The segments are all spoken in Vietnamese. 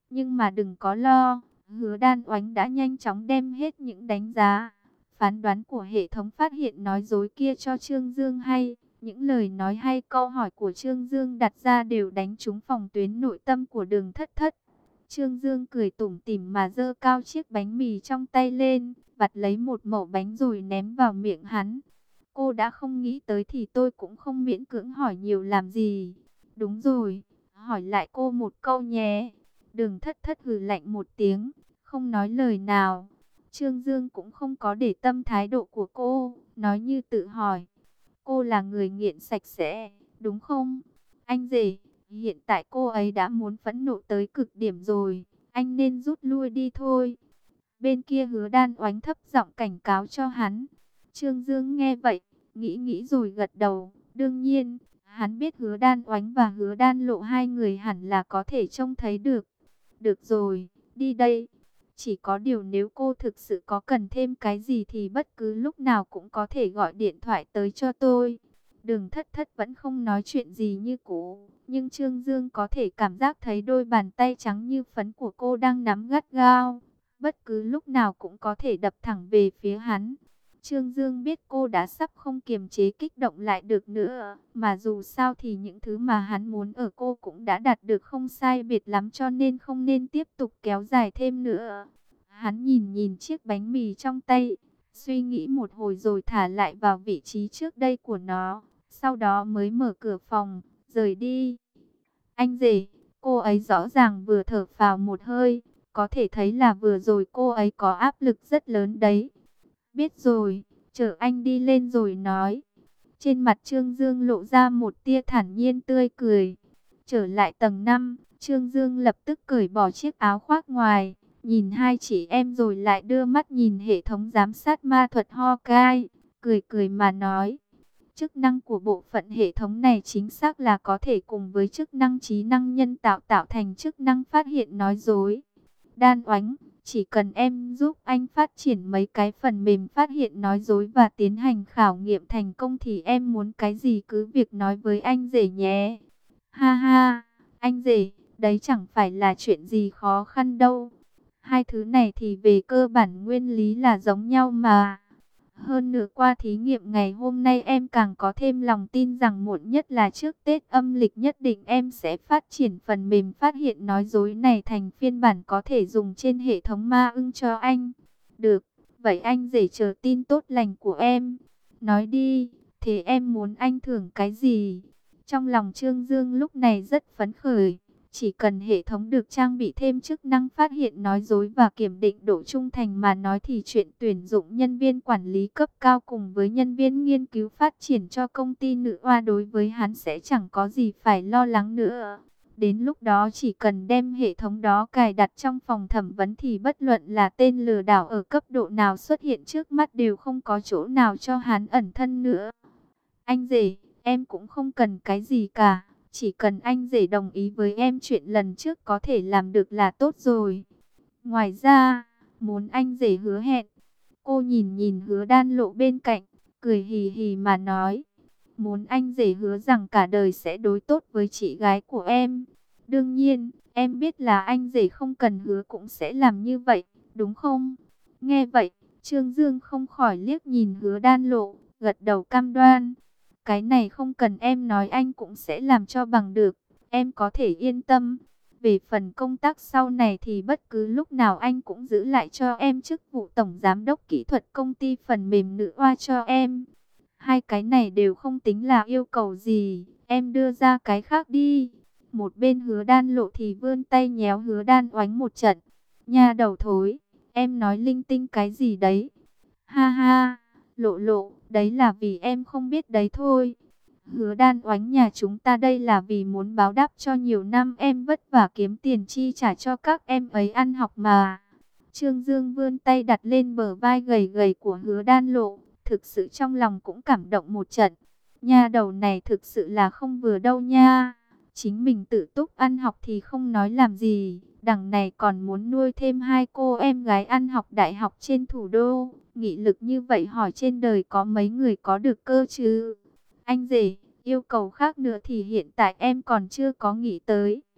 Nhưng mà đừng có lo, Hứa Đan Oánh đã nhanh chóng đem hết những đánh giá, phán đoán của hệ thống phát hiện nói dối kia cho Trương Dương hay. Những lời nói hay câu hỏi của Trương Dương đặt ra đều đánh trúng phòng tuyến nội tâm của Đường Thất Thất. Trương Dương cười tủm tỉm mà giơ cao chiếc bánh mì trong tay lên, vặt lấy một mẩu bánh rồi ném vào miệng hắn. Cô đã không nghĩ tới thì tôi cũng không miễn cưỡng hỏi nhiều làm gì. Đúng rồi, hỏi lại cô một câu nhé. Đường Thất Thất hừ lạnh một tiếng, không nói lời nào. Trương Dương cũng không có để tâm thái độ của cô, nói như tự hỏi. Cô là người nghiện sạch sẽ, đúng không? Anh rể, hiện tại cô ấy đã muốn phẫn nộ tới cực điểm rồi, anh nên rút lui đi thôi. Bên kia Hứa Đan Oánh thấp giọng cảnh cáo cho hắn. Trương Dương nghe vậy, nghĩ nghĩ rồi gật đầu. Đương nhiên, hắn biết Hứa Đan Oánh và Hứa Đan Lộ hai người hẳn là có thể trông thấy được. Được rồi, đi đây. Chỉ có điều nếu cô thực sự có cần thêm cái gì thì bất cứ lúc nào cũng có thể gọi điện thoại tới cho tôi. Đường Thất Thất vẫn không nói chuyện gì như cũ, nhưng Trương Dương có thể cảm giác thấy đôi bàn tay trắng như phấn của cô đang nắm gắt gao, bất cứ lúc nào cũng có thể đập thẳng về phía hắn. Trương Dương biết cô đã sắp không kiềm chế kích động lại được nữa, mà dù sao thì những thứ mà hắn muốn ở cô cũng đã đạt được không sai biệt lắm, cho nên không nên tiếp tục kéo dài thêm nữa. Hắn nhìn nhìn chiếc bánh mì trong tay, suy nghĩ một hồi rồi thả lại vào vị trí trước đây của nó, sau đó mới mở cửa phòng, rời đi. Anh rể, cô ấy rõ ràng vừa thở phào một hơi, có thể thấy là vừa rồi cô ấy có áp lực rất lớn đấy. Biết rồi, chờ anh đi lên rồi nói. Trên mặt Trương Dương lộ ra một tia thản nhiên tươi cười. Trở lại tầng 5, Trương Dương lập tức cởi bỏ chiếc áo khoác ngoài, nhìn hai chị em rồi lại đưa mắt nhìn hệ thống giám sát ma thuật Hawkeye, cười cười mà nói. Chức năng của bộ phận hệ thống này chính xác là có thể cùng với chức năng trí năng nhân tạo tạo thành chức năng phát hiện nói dối. Đan Oánh, chỉ cần em giúp anh phát triển mấy cái phần mềm phát hiện nói dối và tiến hành khảo nghiệm thành công thì em muốn cái gì cứ việc nói với anh rể nhé. Ha ha, anh rể, đấy chẳng phải là chuyện gì khó khăn đâu. Hai thứ này thì về cơ bản nguyên lý là giống nhau mà. Hơn nữa qua thí nghiệm ngày hôm nay em càng có thêm lòng tin rằng muộn nhất là trước Tết âm lịch nhất định em sẽ phát triển phần mềm phát hiện nói dối này thành phiên bản có thể dùng trên hệ thống ma ưng cho anh. Được, vậy anh rể chờ tin tốt lành của em. Nói đi, thế em muốn anh thưởng cái gì? Trong lòng Trương Dương lúc này rất phấn khởi. Chỉ cần hệ thống được trang bị thêm chức năng phát hiện nói dối và kiểm định độ trung thành mà nói thì chuyện tuyển dụng nhân viên quản lý cấp cao cùng với nhân viên nghiên cứu phát triển cho công ty nữ oa đối với hắn sẽ chẳng có gì phải lo lắng nữa. Đến lúc đó chỉ cần đem hệ thống đó cài đặt trong phòng thẩm vấn thì bất luận là tên lừa đảo ở cấp độ nào xuất hiện trước mắt đều không có chỗ nào cho hắn ẩn thân nữa. Anh rể, em cũng không cần cái gì cả. Chỉ cần anh rể đồng ý với em chuyện lần trước có thể làm được là tốt rồi. Ngoài ra, muốn anh rể hứa hẹn. Cô nhìn nhìn Hứa Đan Lộ bên cạnh, cười hì hì mà nói. Muốn anh rể hứa rằng cả đời sẽ đối tốt với chị gái của em. Đương nhiên, em biết là anh rể không cần hứa cũng sẽ làm như vậy, đúng không? Nghe vậy, Trương Dương không khỏi liếc nhìn Hứa Đan Lộ, gật đầu cam đoan. Cái này không cần em nói anh cũng sẽ làm cho bằng được, em có thể yên tâm. Về phần công tác sau này thì bất cứ lúc nào anh cũng giữ lại cho em chức vụ tổng giám đốc kỹ thuật công ty phần mềm nữ oa cho em. Hai cái này đều không tính là yêu cầu gì, em đưa ra cái khác đi. Một bên Hứa Đan Lộ thì vươn tay nhéo Hứa Đan Oánh một trận. Nha đầu thối, em nói linh tinh cái gì đấy? Ha ha, Lộ Lộ, đấy là vì em không biết đấy thôi. Hứa Đan Oánh nhà chúng ta đây là vì muốn báo đáp cho nhiều năm em vất vả kiếm tiền chi trả cho các em ấy ăn học mà. Trương Dương vươn tay đặt lên bờ vai gầy gầy của Hứa Đan Lộ, thực sự trong lòng cũng cảm động một trận. Nha đầu này thực sự là không vừa đâu nha. Chính mình tự túc ăn học thì không nói làm gì, đằng này còn muốn nuôi thêm hai cô em gái ăn học đại học trên thủ đô. Nghị lực như vậy hỏi trên đời có mấy người có được cơ chứ? Anh rể, yêu cầu khác nữa thì hiện tại em còn chưa có nghĩ tới.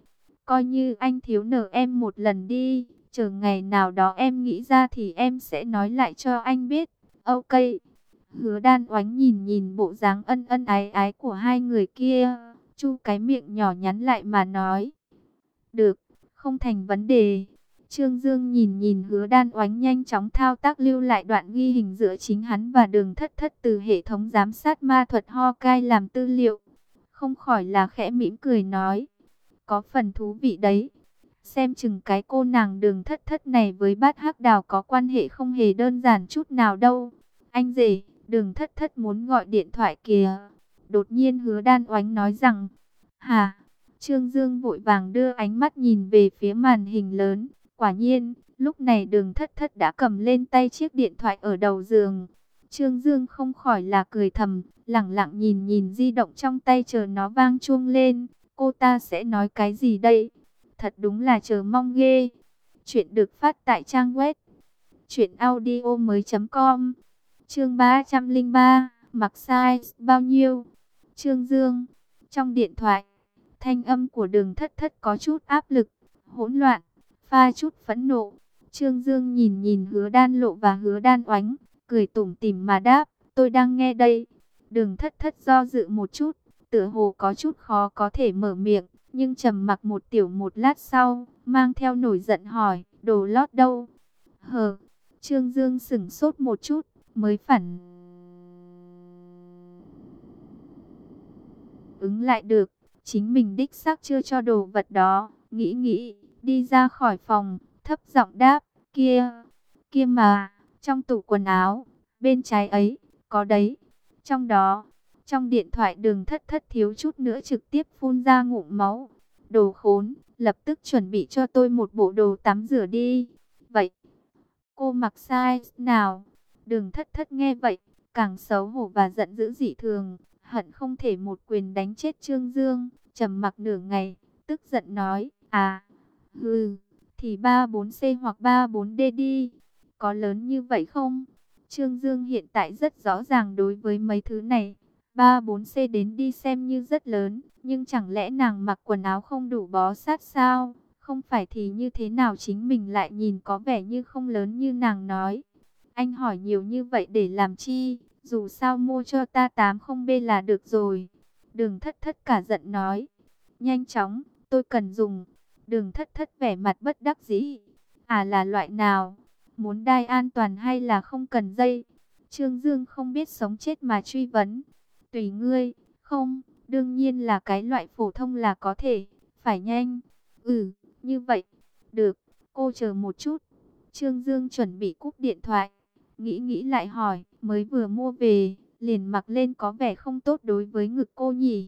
Coi như anh thiếu nợ em một lần đi. Chờ ngày nào đó em nghĩ ra thì em sẽ nói lại cho anh biết. Ok. Hứa Đan Oánh nhìn nhìn bộ dáng ân ân ái ái của hai người kia, chu cái miệng nhỏ nhắn lại mà nói. Được, không thành vấn đề. Trương Dương nhìn nhìn Hứa Đan Oánh nhanh chóng thao tác lưu lại đoạn ghi hình giữa chính hắn và Đường Thất Thất từ hệ thống giám sát ma thuật Hawkeye làm tư liệu. Không khỏi là khẽ mỉm cười nói. Có phần thú vị đấy. Xem chừng cái cô nàng Đường Thất Thất này với Bát Hắc Đào có quan hệ không hề đơn giản chút nào đâu. Anh rể, Đường Thất Thất muốn gọi điện thoại kìa. Đột nhiên Hứa Đan Oánh nói rằng. Hả? Trương Dương vội vàng đưa ánh mắt nhìn về phía màn hình lớn. Quả nhiên, lúc này Đường Thất Thất đã cầm lên tay chiếc điện thoại ở đầu giường. Trương Dương không khỏi là cười thầm, lẳng lặng nhìn nhìn di động trong tay chờ nó vang chuông lên. Cô ta sẽ nói cái gì đây? Thật đúng là chờ mong ghê. Chuyện được phát tại trang web truyệnaudiomoi.com. Chương 303, mặc size bao nhiêu? Trương Dương. Trong điện thoại, thanh âm của Đường Thất Thất có chút áp lực, hỗn loạn, pha chút phẫn nộ. Trương Dương nhìn nhìn Hứa Đan Lộ và Hứa Đan Oánh, cười tủm tỉm mà đáp, tôi đang nghe đây. Đường Thất Thất do dự một chút, tựa hồ có chút khó có thể mở miệng, nhưng trầm mặc một lát sau, mang theo nổi giận hỏi, đồ lót đâu? Hờ, Trương Dương sững sốt một chút, mới phản ứng lại được, chính mình đích xác chưa cho đồ vật đó, nghĩ, đi ra khỏi phòng, thấp giọng đáp, kia mà, trong tủ quần áo, bên trái ấy, có đấy, trong đó. Trong điện thoại Đường Thất Thất thiếu chút nữa trực tiếp phun ra ngụm máu. Đồ khốn, lập tức chuẩn bị cho tôi một bộ đồ tắm rửa đi. Vậy, cô mặc size nào? Đường Thất Thất nghe vậy, càng xấu hổ và giận dữ dị thường, hận không thể một quyền đánh chết Trương Dương. Trầm mặc nửa ngày, tức giận nói, thì 34C hoặc 34D đi. Có lớn như vậy không? Trương Dương hiện tại rất rõ ràng đối với mấy thứ này. 34C đến đi xem như rất lớn, nhưng chẳng lẽ nàng mặc quần áo không đủ bó sát sao? Không phải thì như thế nào chính mình lại nhìn có vẻ như không lớn như nàng nói. Anh hỏi nhiều như vậy để làm chi? Dù sao mua cho ta 80B là được rồi. Đường Thất Thất cả giận nói. Nhanh chóng, tôi cần dùng. Đường Thất Thất vẻ mặt bất đắc dĩ. Là loại nào? Muốn đai an toàn hay là không cần dây? Trương Dương không biết sống chết mà truy vấn. Tùy ngươi, không, đương nhiên là cái loại phổ thông là có thể, phải nhanh. Như vậy, được, cô chờ một chút. Trương Dương chuẩn bị cúp điện thoại, nghĩ lại hỏi, mới vừa mua về, liền mặc lên có vẻ không tốt đối với ngực cô nhỉ.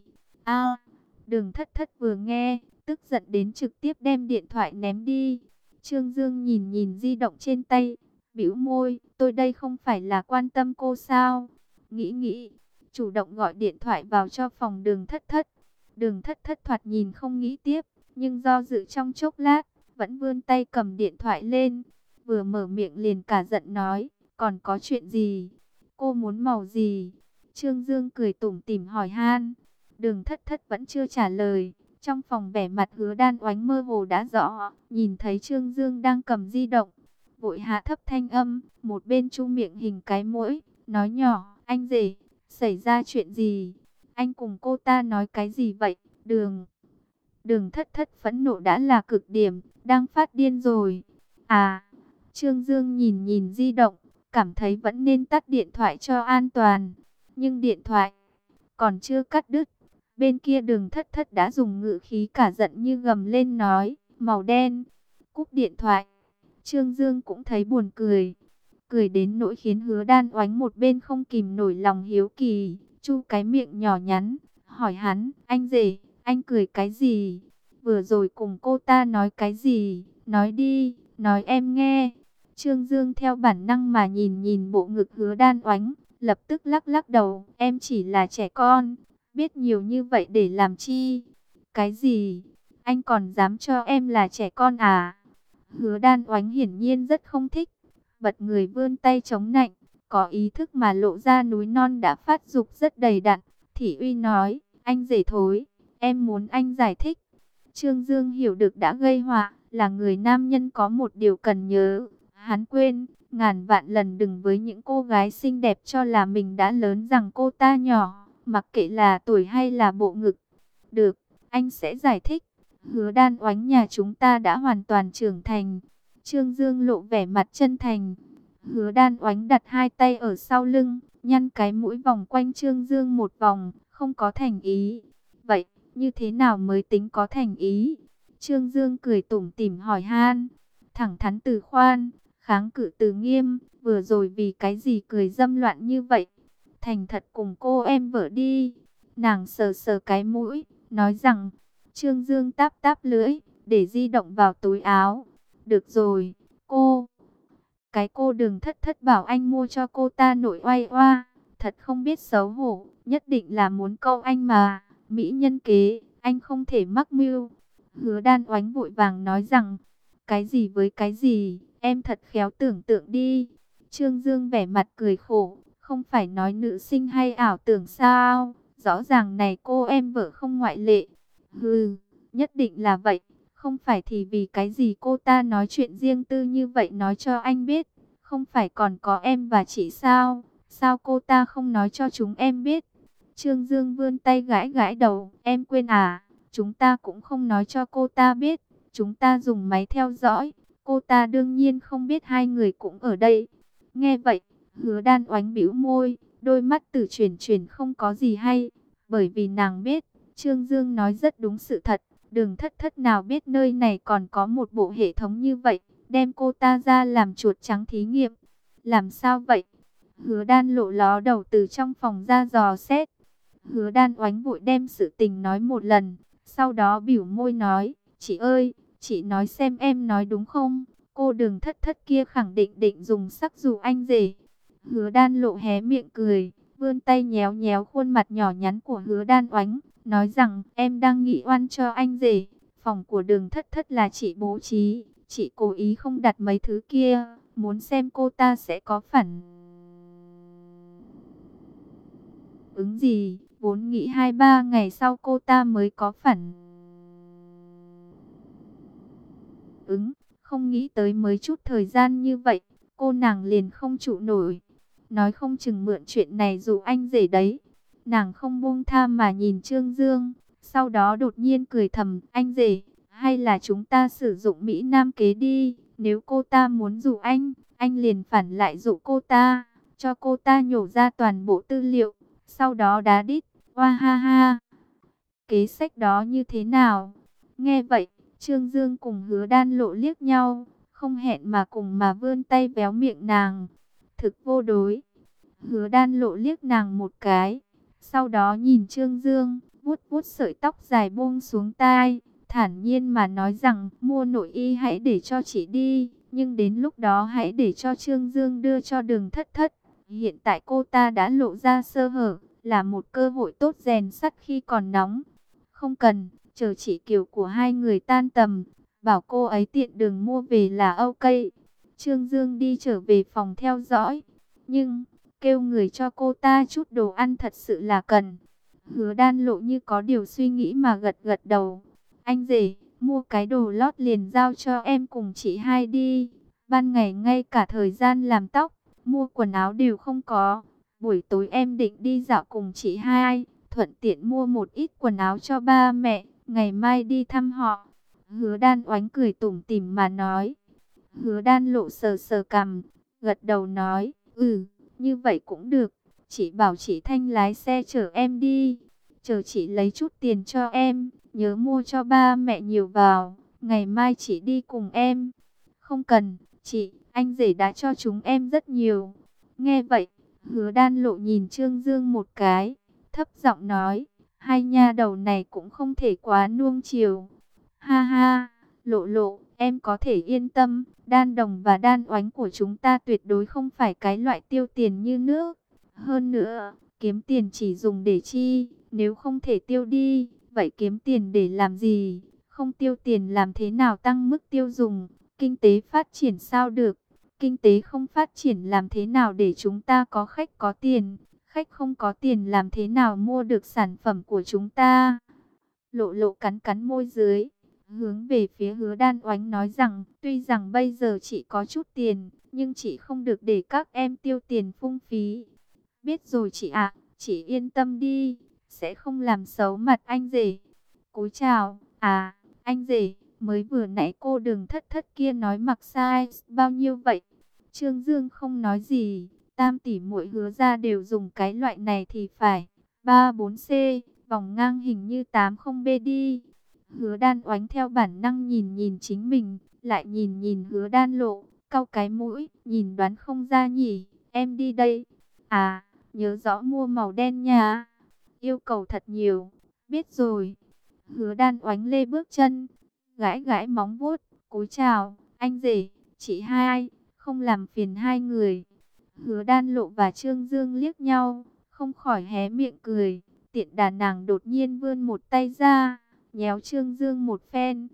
Đường Thất Thất vừa nghe, tức giận đến trực tiếp đem điện thoại ném đi. Trương Dương nhìn nhìn di động trên tay, bĩu môi, tôi đây không phải là quan tâm cô sao? Nghĩ, chủ động gọi điện thoại vào cho phòng Đường Thất Thất. Đường Thất Thất thoạt nhìn không nghĩ tiếp, nhưng do dự trong chốc lát, vẫn vươn tay cầm điện thoại lên. Vừa mở miệng liền cả giận nói, còn có chuyện gì? Cô muốn màu gì? Trương Dương cười tủm tỉm hỏi han. Đường Thất Thất vẫn chưa trả lời. Trong phòng vẻ mặt Hứa Đan Oánh mơ hồ đã rõ, nhìn thấy Trương Dương đang cầm di động, vội hạ thấp thanh âm, một bên chu miệng hình cái mũi, nói nhỏ, anh rể, xảy ra chuyện gì? Anh cùng cô ta nói cái gì vậy? Đường Thất Thất phẫn nộ đã là cực điểm, đang phát điên rồi. Trương Dương nhìn nhìn di động, cảm thấy vẫn nên tắt điện thoại cho an toàn. Nhưng điện thoại còn chưa cắt đứt, bên kia Đường Thất Thất đã dùng ngữ khí cả giận như gầm lên nói, màu đen. Cúp điện thoại, Trương Dương cũng thấy buồn cười. Cười đến nỗi khiến Hứa Đan Oánh một bên không kìm nổi lòng hiếu kỳ, chu cái miệng nhỏ nhắn, hỏi hắn, anh rể, anh cười cái gì? Vừa rồi cùng cô ta nói cái gì? Nói đi, nói em nghe. Trương Dương theo bản năng mà nhìn nhìn bộ ngực Hứa Đan Oánh, lập tức lắc lắc đầu, em chỉ là trẻ con, biết nhiều như vậy để làm chi? Cái gì? Anh còn dám cho em là trẻ con à? Hứa Đan Oánh hiển nhiên rất không thích, bật người vươn tay chống nạnh, có ý thức mà lộ ra núi non đã phát dục rất đầy đặn. Thị uy nói, anh rể thối, em muốn anh giải thích. Trương Dương hiểu được đã gây họa, là người nam nhân có một điều cần nhớ. Hắn quên, ngàn vạn lần đừng với những cô gái xinh đẹp cho là mình đã lớn rằng cô ta nhỏ, mặc kệ là tuổi hay là bộ ngực. Được, anh sẽ giải thích. Hứa Đan Oánh nhà chúng ta đã hoàn toàn trưởng thành. Trương Dương lộ vẻ mặt chân thành. Hứa Đan Oánh đặt hai tay ở sau lưng, nhăn cái mũi vòng quanh Trương Dương một vòng, không có thành ý. Vậy, như thế nào mới tính có thành ý? Trương Dương cười tủm tỉm hỏi han. Thẳng thắn từ khoan, kháng cự từ nghiêm, vừa rồi vì cái gì cười dâm loạn như vậy? Thành thật cùng cô em vợ đi. Nàng sờ sờ cái mũi, nói rằng. Trương Dương táp táp lưỡi, để di động vào túi áo. Được rồi, cô. Cái cô Đường Thất Thất bảo anh mua cho cô ta nội oai oa. Thật không biết xấu hổ, nhất định là muốn câu anh mà. Mỹ nhân kế, anh không thể mắc mưu. Hứa Đan Oánh vội vàng nói rằng, cái gì với cái gì, em thật khéo tưởng tượng đi. Trương Dương vẻ mặt cười khổ, không phải nói nữ sinh hay ảo tưởng sao, rõ ràng này cô em vợ không ngoại lệ. Hừ, nhất định là vậy, không phải thì vì cái gì cô ta nói chuyện riêng tư như vậy nói cho anh biết, không phải còn có em và chị sao, sao cô ta không nói cho chúng em biết. Trương Dương vươn tay gãi gãi đầu, em quên à, chúng ta cũng không nói cho cô ta biết, chúng ta dùng máy theo dõi, cô ta đương nhiên không biết hai người cũng ở đây. Nghe vậy, Hứa Đan Oánh bĩu môi, đôi mắt tử chuyển chuyển không có gì hay, bởi vì nàng biết, Trương Dương nói rất đúng sự thật, Đường Thất Thất nào biết nơi này còn có một bộ hệ thống như vậy, đem cô ta ra làm chuột trắng thí nghiệm. Làm sao vậy? Hứa Đan lộ ló đầu từ trong phòng ra dò xét. Hứa Đan Oánh vội đem sự tình nói một lần, sau đó bĩu môi nói, chị ơi, chị nói xem em nói đúng không? Cô Đường Thất Thất kia khẳng định định dùng sắc dụ anh rể. Hứa Đan lộ hé miệng cười, vươn tay nhéo nhéo khuôn mặt nhỏ nhắn của Hứa Đan Oánh, nói rằng em đang nghị oan cho anh rể. Phòng của Đường Thất Thất là chị bố trí, chị cố ý không đặt mấy thứ kia, muốn xem cô ta sẽ có phản ứng gì. Vốn nghĩ 2-3 ngày sau cô ta mới có phản ứng, không nghĩ tới mới chút thời gian như vậy, cô nàng liền không trụ nổi. Nói không chừng mượn chuyện này dụ anh rể đấy. Nàng không buông tha mà nhìn Trương Dương, sau đó đột nhiên cười thầm, anh rể, hay là chúng ta sử dụng Mỹ Nam kế đi, nếu cô ta muốn dụ anh liền phản lại dụ cô ta, cho cô ta nhổ ra toàn bộ tư liệu, sau đó đá đít, oa ha ha. Kế sách đó như thế nào? Nghe vậy, Trương Dương cùng Hứa Đan lộ liếc nhau, không hẹn mà cùng mà vươn tay véo miệng nàng. Thực vô đối. Hứa Đan lộ liếc nàng một cái, sau đó nhìn Trương Dương, vuốt vuốt sợi tóc dài buông xuống tai, thản nhiên mà nói rằng, mua nội y hãy để cho chị đi, nhưng đến lúc đó hãy để cho Trương Dương đưa cho Đường Thất Thất. Hiện tại cô ta đã lộ ra sơ hở, là một cơ hội tốt rèn sắt khi còn nóng. Không cần, chờ chỉ kiểu của hai người tan tầm, bảo cô ấy tiện đường mua về là ok. Trương Dương đi trở về phòng theo dõi, nhưng kêu người cho cô ta chút đồ ăn thật sự là cần. Hứa Đan lộ như có điều suy nghĩ mà gật gật đầu. Anh rể, mua cái đồ lót liền giao cho em cùng chị hai đi. Ban ngày ngay cả thời gian làm tóc, mua quần áo đều không có. Buổi tối em định đi dạo cùng chị hai, thuận tiện mua một ít quần áo cho ba mẹ, ngày mai đi thăm họ. Hứa Đan Oánh cười tủm tỉm mà nói. Hứa Đan lộ sờ sờ cằm, gật đầu nói, như vậy cũng được. Chị bảo chị Thanh lái xe chở em đi, chờ chị lấy chút tiền cho em, nhớ mua cho ba mẹ nhiều vào, ngày mai chị đi cùng em. Không cần, chị, anh rể đã cho chúng em rất nhiều. Nghe vậy, Hứa Đan lộ nhìn Trương Dương một cái, thấp giọng nói, hai nha đầu này cũng không thể quá nuông chiều. Ha ha, lộ lộ, em có thể yên tâm, Đan Đồng và Đan Oánh của chúng ta tuyệt đối không phải cái loại tiêu tiền như nước. Hơn nữa, kiếm tiền chỉ dùng để chi, nếu không thể tiêu đi, vậy kiếm tiền để làm gì? Không tiêu tiền làm thế nào tăng mức tiêu dùng? Kinh tế phát triển sao được? Kinh tế không phát triển làm thế nào để chúng ta có khách có tiền? Khách không có tiền làm thế nào mua được sản phẩm của chúng ta? Lộ lộ cắn cắn môi dưới, hướng về phía Hứa Đan Oánh nói rằng, tuy rằng bây giờ chị có chút tiền, nhưng chị không được để các em tiêu tiền phung phí. Biết rồi chị ạ, chị yên tâm đi, sẽ không làm xấu mặt anh rể. Cúi chào, à, anh rể, mới vừa nãy cô Đường Thất Thất kia nói mặc size bao nhiêu vậy? Trương Dương không nói gì, tam tỷ muội Hứa ra đều dùng cái loại này thì phải. 34C, vòng ngang hình như 80B đi. Hứa Đan Oánh theo bản năng nhìn nhìn chính mình, lại nhìn nhìn Hứa Đan Lộ, cau cái mũi, nhìn đoán không ra nhỉ, em đi đây. À, nhớ rõ mua màu đen nha. Yêu cầu thật nhiều, biết rồi. Hứa Đan Oánh lê bước chân, gãi gãi móng vuốt, cúi chào, anh rể, chị hai, không làm phiền hai người. Hứa Đan Lộ và Trương Dương liếc nhau, không khỏi hé miệng cười. Tiện đà nàng đột nhiên vươn một tay ra, nhéo Trương Dương một phen.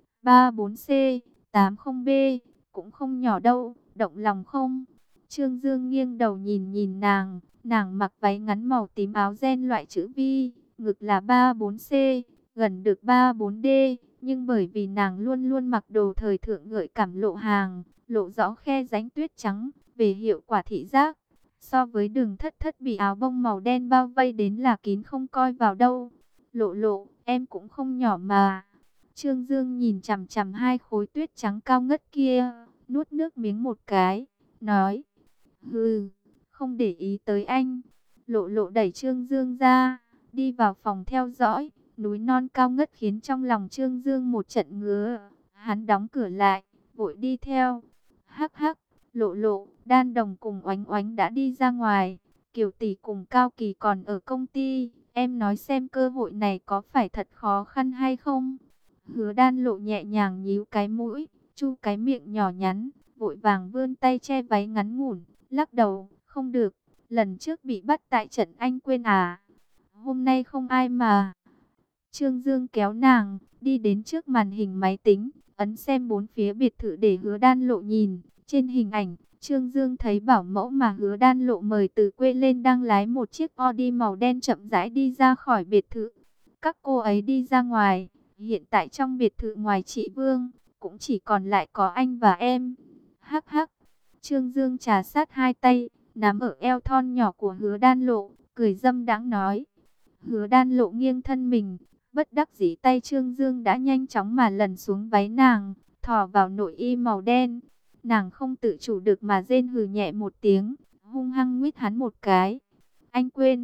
34C, 80B, cũng không nhỏ đâu, động lòng không? Trương Dương nghiêng đầu nhìn nhìn nàng mặc váy ngắn màu tím, áo ren loại chữ V, ngực là 34C, gần được 34D, nhưng bởi vì nàng luôn luôn mặc đồ thời thượng gợi cảm lộ hàng, lộ rõ khe rãnh tuyết trắng, về hiệu quả thị giác. So với Đường Thất Thất bị áo bông màu đen bao vây đến là kín không coi vào đâu. Lộ lộ, em cũng không nhỏ mà. Trương Dương nhìn chằm chằm hai khối tuyết trắng cao ngất kia, nuốt nước miếng một cái, nói, hừ, không để ý tới anh. Lộ lộ đẩy Trương Dương ra, đi vào phòng theo dõi. Núi non cao ngất khiến trong lòng Trương Dương một trận ngứa. Hắn đóng cửa lại, vội đi theo. Hắc hắc, lộ lộ, Đan Đồng cùng Oánh Oánh đã đi ra ngoài. Kiều tỷ cùng Cao Kỳ còn ở công ty. Em nói xem cơ hội này có phải thật khó khăn hay không? Hứa Đan Lộ nhẹ nhàng nhíu cái mũi, chu cái miệng nhỏ nhắn, vội vàng vươn tay che váy ngắn ngủn, lắc đầu, không được, lần trước bị bắt tại trận anh quên à? Hôm nay không ai mà. Trương Dương kéo nàng, đi đến trước màn hình máy tính, ấn xem bốn phía biệt thự để Hứa Đan Lộ nhìn. Trên hình ảnh, Trương Dương thấy bảo mẫu mà Hứa Đan Lộ mời từ quê lên đang lái một chiếc Audi màu đen chậm rãi đi ra khỏi biệt thự. Các cô ấy đi ra ngoài, hiện tại trong biệt thự ngoài chị Vương, cũng chỉ còn lại có anh và em. Hắc hắc, Trương Dương trà sát hai tay, nắm ở eo thon nhỏ của Hứa Đan Lộ, cười dâm đãng nói. Hứa Đan Lộ nghiêng thân mình, bất đắc dĩ tay Trương Dương đã nhanh chóng mà lần xuống váy nàng, thò vào nội y màu đen. Nàng không tự chủ được mà rên hừ nhẹ một tiếng, hung hăng nguyết hắn một cái. Anh quên,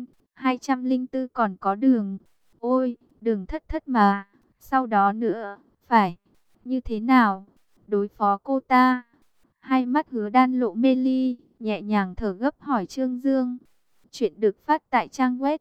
204 còn có Đường. Ôi, Đường Thất Thất mà. Sau đó nữa, phải, như thế nào? Đối phó cô ta. Hai mắt Hứa Đan Lộ mê ly, nhẹ nhàng thở gấp hỏi Trương Dương. Chuyện được phát tại trang web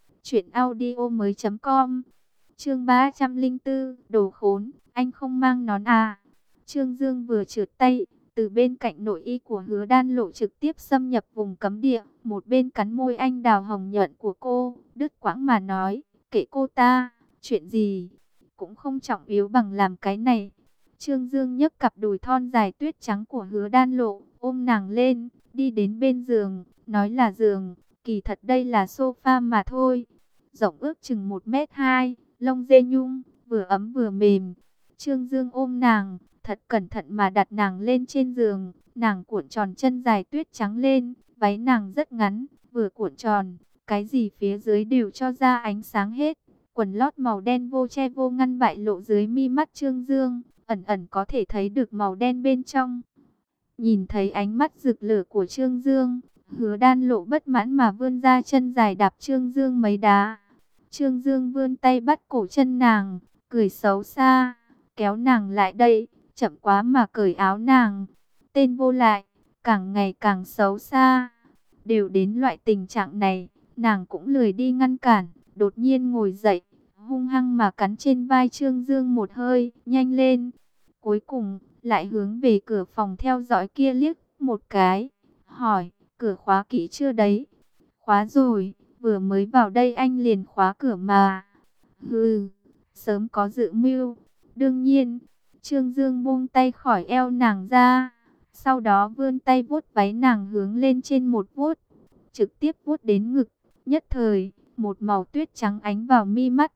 truyệnaudiomoi.com. Chương 304, đồ khốn, anh không mang nón à? Trương Dương vừa trượt tay, từ bên cạnh nội y của Hứa Đan Lộ trực tiếp xâm nhập vùng cấm địa, một bên cắn môi anh đào hồng nhuận của cô, đứt quãng mà nói, kệ cô ta, chuyện gì cũng không trọng yếu bằng làm cái này. Trương Dương nhấc cặp đùi thon dài tuyết trắng của Hứa Đan Lộ, ôm nàng lên, đi đến bên giường, nói là giường, kỳ thật đây là sofa mà thôi. Rộng ước chừng 1m2, lông dê nhung, vừa ấm vừa mềm. Trương Dương ôm nàng, thật cẩn thận mà đặt nàng lên trên giường. Nàng cuộn tròn chân dài tuyết trắng lên, váy nàng rất ngắn, vừa cuộn tròn, cái gì phía dưới đều cho ra ánh sáng hết. Quần lót màu đen vô che vô ngăn bại lộ dưới mi mắt Trương Dương, ẩn ẩn có thể thấy được màu đen bên trong. Nhìn thấy ánh mắt rực lửa của Trương Dương, Hứa Đan Lộ bất mãn mà vươn ra chân dài đạp Trương Dương mấy đá. Trương Dương vươn tay bắt cổ chân nàng, cười xấu xa, kéo nàng lại đây, chậm quá mà cởi áo nàng. Tên vô lại, càng ngày càng xấu xa. Đều đến loại tình trạng này, nàng cũng lười đi ngăn cản, đột nhiên ngồi dậy, hung hăng mà cắn trên vai Trương Dương một hơi, nhanh lên. Cuối cùng, lại hướng về cửa phòng theo dõi kia liếc một cái, hỏi, cửa khóa kỹ chưa đấy? Khóa rồi, vừa mới vào đây anh liền khóa cửa mà. Hừ, sớm có dự mưu. Đương nhiên, Trương Dương buông tay khỏi eo nàng ra, sau đó vươn tay vuốt váy nàng hướng lên trên một vuốt, trực tiếp vuốt đến ngực, nhất thời, một màu tuyết trắng ánh vào mi mắt.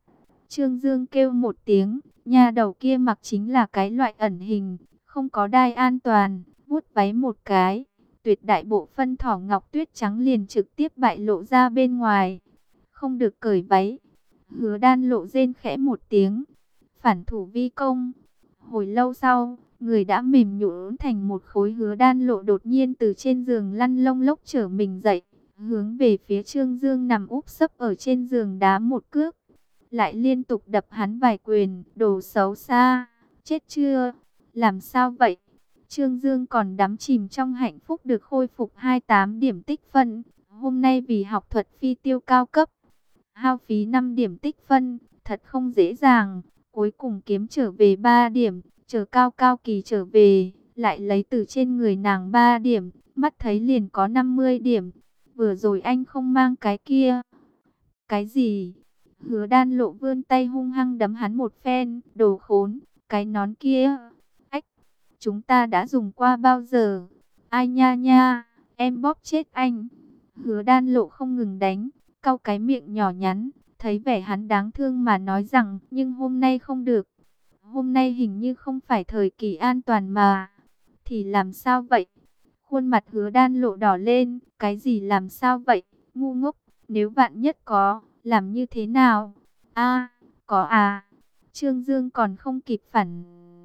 Trương Dương kêu một tiếng, nha đầu kia mặc chính là cái loại ẩn hình, không có đai an toàn, vuốt váy một cái, tuyệt đại bộ phân thỏ ngọc tuyết trắng liền trực tiếp bại lộ ra bên ngoài. Không được cởi váy. Hứa Đan Lộ rên khẽ một tiếng, phản thủ vi công. Hồi lâu sau, người đã mềm nhũn thành một khối. Hứa Đan Lộ đột nhiên từ trên giường lăn lông lốc trở mình dậy, hướng về phía Trương Dương nằm úp sấp ở trên giường đá một cước, lại liên tục đập hắn vài quyền. Đồ xấu xa, chết chưa? Làm sao vậy? Trương Dương còn đắm chìm trong hạnh phúc được khôi phục 28 điểm tích phân. Hôm nay vì học thuật phi tiêu cao cấp, hao phí 5 điểm tích phân, thật không dễ dàng. Cuối cùng kiếm trở về 3 điểm, chờ Cao Cao Kỳ trở về, lại lấy từ trên người nàng 3 điểm, mắt thấy liền có 50 điểm. Vừa rồi anh không mang cái kia. Cái gì? Hứa Đan Lộ vươn tay hung hăng đấm hắn một phen, đồ khốn, cái nón kia. Ách, chúng ta đã dùng qua bao giờ? Ai nha nha, em bóp chết anh. Hứa Đan Lộ không ngừng đánh, cau cái miệng nhỏ nhắn, thấy vẻ hắn đáng thương mà nói rằng, nhưng hôm nay không được. Hôm nay hình như không phải thời kỳ an toàn mà. Thì làm sao vậy? Khuôn mặt Hứa Đan Lộ đỏ lên, cái gì làm sao vậy? Ngu ngốc, nếu vạn nhất có, làm như thế nào? A, có à? Trương Dương còn không kịp phản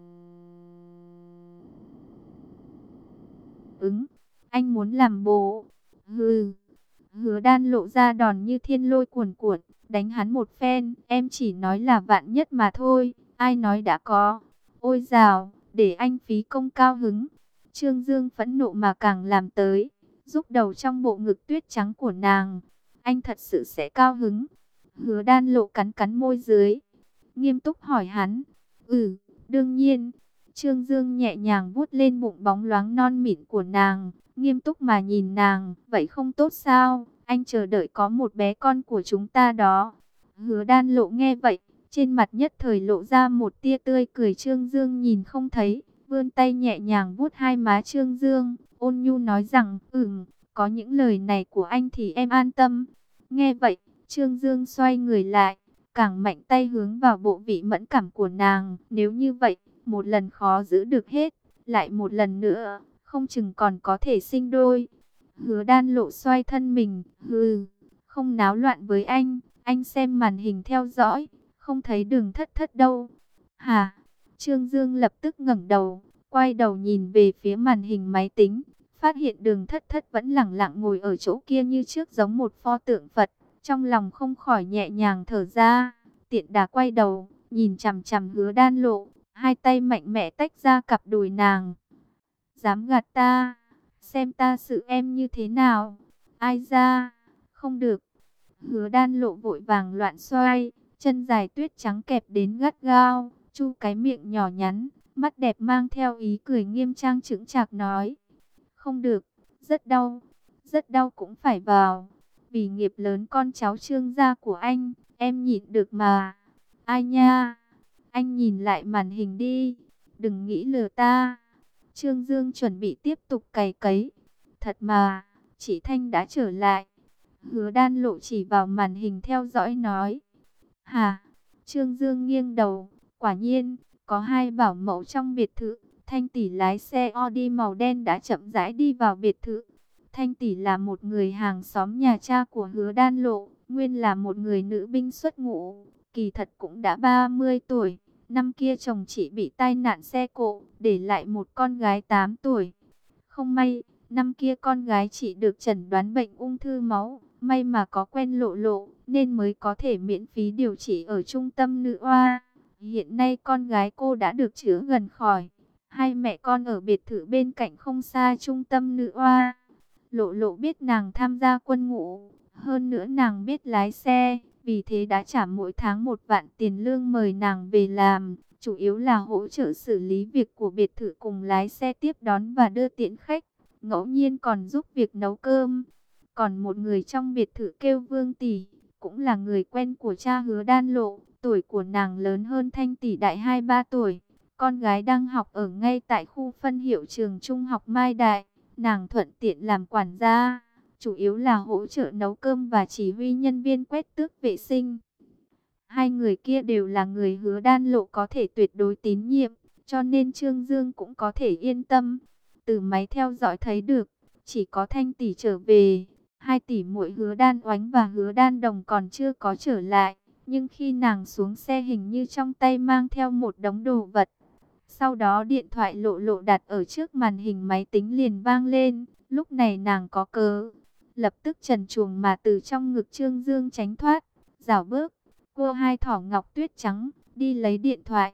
ứng, anh muốn làm bố. Hừ. Hứa Đan Lộ ra đòn như thiên lôi cuồn cuộn, đánh hắn một phen. Em chỉ nói là vạn nhất mà thôi, ai nói đã có. Ôi dào, để anh phí công cao hứng. Trương Dương phẫn nộ mà càng làm tới, rúc đầu trong bộ ngực tuyết trắng của nàng. Anh thật sự sẽ cao hứng? Hứa Đan Lộ cắn cắn môi dưới, nghiêm túc hỏi hắn. Ừ, đương nhiên. Trương Dương nhẹ nhàng vuốt lên bụng bóng loáng non mịn của nàng, nghiêm túc mà nhìn nàng. Vậy không tốt sao? Anh chờ đợi có một bé con của chúng ta đó. Hứa Đan Lộ nghe vậy, trên mặt nhất thời lộ ra một tia tươi cười. Trương Dương nhìn không thấy, vươn tay nhẹ nhàng vuốt hai má Trương Dương, ôn nhu nói rằng, có những lời này của anh thì em an tâm. Nghe vậy, Trương Dương xoay người lại, càng mạnh tay hướng vào bộ vị mẫn cảm của nàng. Nếu như vậy, một lần khó giữ được hết, lại một lần nữa, không chừng còn có thể sinh đôi. Hứa Đan Lộ xoay thân mình, không náo loạn với anh xem màn hình theo dõi, không thấy Đường Thất Thất đâu. Hả? Trương Dương lập tức ngẩng đầu, quay đầu nhìn về phía màn hình máy tính, phát hiện Đường Thất Thất vẫn lẳng lặng ngồi ở chỗ kia như trước, giống một pho tượng Phật. Trong lòng không khỏi nhẹ nhàng thở ra, tiện đà quay đầu, nhìn chằm chằm Hứa Đan Lộ, hai tay mạnh mẽ tách ra cặp đùi nàng. Dám gạt ta, xem ta xử em như thế nào. Ai ra, không được. Hứa Đan Lộ vội vàng loạn xoay, chân dài tuyết trắng kẹp đến gắt gao, chu cái miệng nhỏ nhắn, mắt đẹp mang theo ý cười nghiêm trang chững chạc nói. Không được, rất đau cũng phải vào. Vì nghiệp lớn con cháu Trương gia của anh, em nhịn được mà. Ai nha, anh nhìn lại màn hình đi, đừng nghĩ lừa ta. Trương Dương chuẩn bị tiếp tục cày cấy. Thật mà, chị Thanh đã trở lại. Hứa Đan Lộ chỉ vào màn hình theo dõi nói. Hả? Trương Dương nghiêng đầu, quả nhiên, có hai bảo mẫu trong biệt thự. Thanh tỷ lái xe Audi màu đen đã chậm rãi đi vào biệt thự. Thanh tỷ là một người hàng xóm nhà cha của Hứa Đan Lộ, nguyên là một người nữ binh xuất ngũ, kỳ thật cũng đã 30 tuổi. Năm kia chồng chị bị tai nạn xe cộ, để lại một con gái 8 tuổi. Không may, năm kia con gái chị được chẩn đoán bệnh ung thư máu, may mà có quen Lộ Lộ, nên mới có thể miễn phí điều trị ở trung tâm nữ oa. Hiện nay con gái cô đã được chữa gần khỏi. Hai mẹ con ở biệt thự bên cạnh không xa trung tâm nữ oa. Lộ Lộ biết nàng tham gia quân ngũ, hơn nữa nàng biết lái xe, vì thế đã trả mỗi tháng 1 vạn tiền lương mời nàng về làm, chủ yếu là hỗ trợ xử lý việc của biệt thự cùng lái xe tiếp đón và đưa tiễn khách, ngẫu nhiên còn giúp việc nấu cơm. Còn một người trong biệt thự kêu Vương tỷ, cũng là người quen của cha Hứa Đan Lộ, tuổi của nàng lớn hơn Thanh tỷ đại 2-3 tuổi. Con gái đang học ở ngay tại khu phân hiệu trường trung học Mai Đại, nàng thuận tiện làm quản gia, chủ yếu là hỗ trợ nấu cơm và chỉ huy nhân viên quét tước vệ sinh. Hai người kia đều là người Hứa Đan Lộ có thể tuyệt đối tín nhiệm, cho nên Trương Dương cũng có thể yên tâm. Từ máy theo dõi thấy được, chỉ có Thanh tỷ trở về, hai tỷ muội Hứa Đan Oánh và Hứa Đan Đồng còn chưa có trở lại. Nhưng khi nàng xuống xe hình như trong tay mang theo một đống đồ vật. Sau đó điện thoại Lộ Lộ đặt ở trước màn hình máy tính liền vang lên. Lúc này nàng có cớ, lập tức trần truồng mà từ trong ngực Trương Dương tránh thoát, rảo bước, cô hai thỏ ngọc tuyết trắng, đi lấy điện thoại.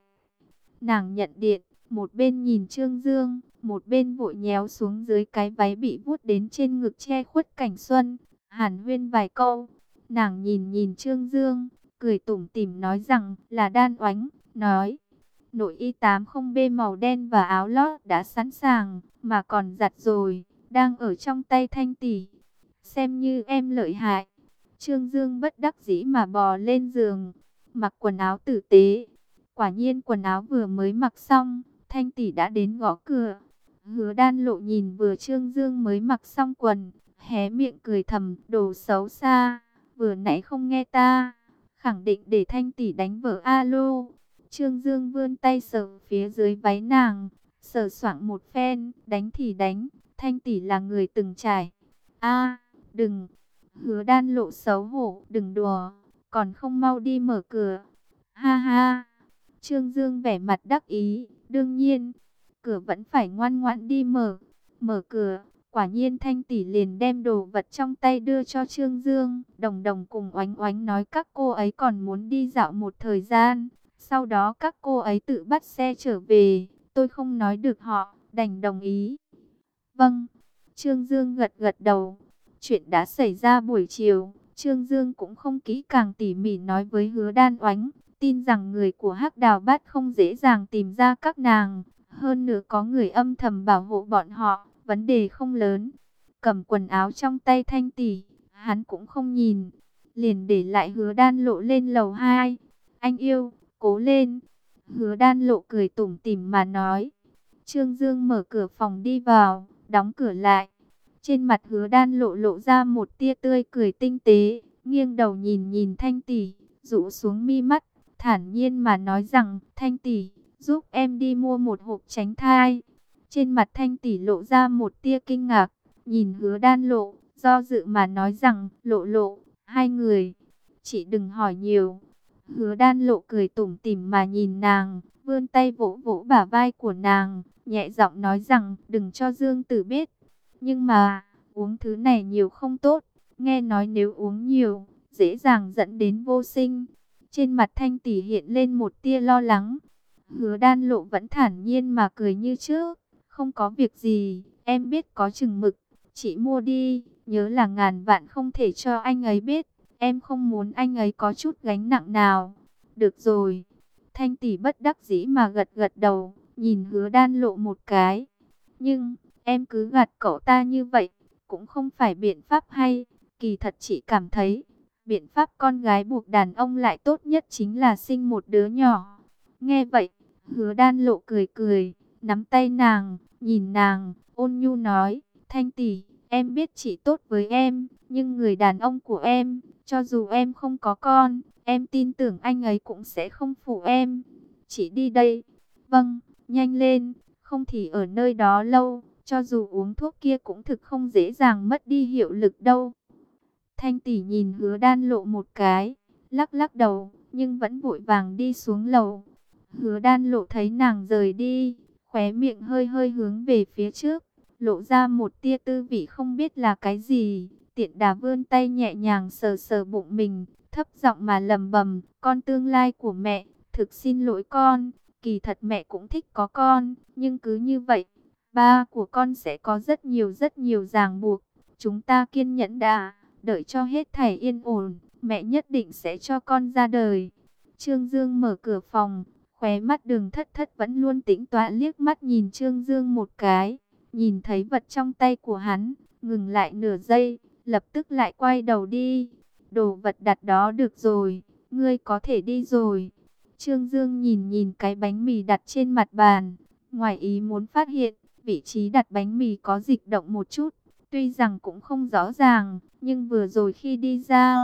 Nàng nhận điện, một bên nhìn Trương Dương, một bên vội nhéo xuống dưới cái váy bị vuốt đến trên ngực che khuất cảnh xuân, hàn huyên vài câu. Nàng nhìn nhìn Trương Dương, cười tủm tỉm nói rằng là Đan Oánh, nói nội y 80B màu đen và áo lót đã sẵn sàng, mà còn giặt rồi, đang ở trong tay Thanh tỷ. Xem như em lợi hại. Trương Dương bất đắc dĩ mà bò lên giường, mặc quần áo tử tế. Quả nhiên quần áo vừa mới mặc xong, Thanh tỷ đã đến gõ cửa. Hứa Đan Lộ nhìn vừa Trương Dương mới mặc xong quần, hé miệng cười thầm, đồ xấu xa, vừa nãy không nghe ta, khẳng định để Thanh tỷ đánh vợ alo. Trương Dương vươn tay sờ phía dưới váy nàng, sờ soạng một phen, đánh thì đánh, Thanh tỷ là người từng trải. A, đừng. Hứa Đan Lộ xấu hổ, đừng đùa, còn không mau đi mở cửa. Ha ha. Trương Dương vẻ mặt đắc ý, đương nhiên, cửa vẫn phải ngoan ngoãn đi mở. Mở cửa, quả nhiên Thanh tỷ liền đem đồ vật trong tay đưa cho Trương Dương. Đồng Đồng cùng Oánh Oánh nói các cô ấy còn muốn đi dạo một thời gian, sau đó các cô ấy tự bắt xe trở về. Tôi không nói được họ, đành đồng ý. Vâng. Trương Dương gật gật đầu. Chuyện đã xảy ra buổi chiều, Trương Dương cũng không kỹ càng tỉ mỉ nói với Hứa Đan Oánh, tin rằng người của Hắc Đào Bát không dễ dàng tìm ra các nàng, hơn nữa có người âm thầm bảo hộ bọn họ, vấn đề không lớn. Cầm quần áo trong tay Thanh tỷ, hắn cũng không nhìn, liền để lại Hứa Đan Lộ lên lầu 2. Anh yêu, cố lên. Hứa Đan Lộ cười tủm tỉm mà nói. Trương Dương mở cửa phòng đi vào, đóng cửa lại. Trên mặt Hứa Đan Lộ lộ ra một tia tươi cười tinh tế, nghiêng đầu nhìn nhìn Thanh tỷ, rũ xuống mi mắt, thản nhiên mà nói rằng, Thanh tỷ, giúp em đi mua một hộp tránh thai. Trên mặt Thanh tỷ lộ ra một tia kinh ngạc, nhìn Hứa Đan Lộ, do dự mà nói rằng, Lộ Lộ, hai người, chị đừng hỏi nhiều. Hứa Đan Lộ cười tủm tỉm mà nhìn nàng, vươn tay vỗ vỗ bả vai của nàng, nhẹ giọng nói rằng, đừng cho Dương Tử biết. Nhưng mà, uống thứ này nhiều không tốt, nghe nói nếu uống nhiều, dễ dàng dẫn đến vô sinh. Trên mặt Thanh tỷ hiện lên một tia lo lắng. Hứa Đan Lộ vẫn thản nhiên mà cười như trước, không có việc gì, em biết có chừng mực, chị mua đi, nhớ là ngàn vạn không thể cho anh ấy biết, em không muốn anh ấy có chút gánh nặng nào. Được rồi. Thanh tỷ bất đắc dĩ mà gật gật đầu, nhìn Hứa Đan Lộ một cái. Nhưng em cứ gạt cậu ta như vậy, cũng không phải biện pháp hay. Kỳ thật chị cảm thấy, biện pháp con gái buộc đàn ông lại tốt nhất chính là sinh một đứa nhỏ. Nghe vậy, Hứa Đan Lộ cười cười, nắm tay nàng, nhìn nàng, ôn nhu nói, Thanh tỷ, em biết chị tốt với em, nhưng người đàn ông của em, cho dù em không có con, em tin tưởng anh ấy cũng sẽ không phụ em. Chị đi đây. Vâng, nhanh lên, không thì ở nơi đó lâu, cho dù uống thuốc kia cũng thực không dễ dàng mất đi hiệu lực đâu. Thanh tỷ nhìn Hứa Đan Lộ một cái, lắc lắc đầu, nhưng vẫn vội vàng đi xuống lầu. Hứa Đan Lộ thấy nàng rời đi, khóe miệng hơi hơi hướng về phía trước, lộ ra một tia tư vị không biết là cái gì. Tiện đà vươn tay nhẹ nhàng sờ sờ bụng mình, thấp giọng mà lầm bầm, con tương lai của mẹ, thực xin lỗi con, kỳ thật mẹ cũng thích có con, nhưng cứ như vậy, ba của con sẽ có rất nhiều ràng buộc, chúng ta kiên nhẫn đã, đợi cho hết thảy yên ổn, mẹ nhất định sẽ cho con ra đời. Trương Dương mở cửa phòng, khóe mắt Đường Thất Thất vẫn luôn tĩnh tọa liếc mắt nhìn Trương Dương một cái, nhìn thấy vật trong tay của hắn, ngừng lại nửa giây, lập tức lại quay đầu đi. Đồ vật đặt đó được rồi, ngươi có thể đi rồi. Trương Dương nhìn nhìn cái bánh mì đặt trên mặt bàn, ngoài ý muốn phát hiện, vị trí đặt bánh mì có dịch động một chút, tuy rằng cũng không rõ ràng, nhưng vừa rồi khi đi ra,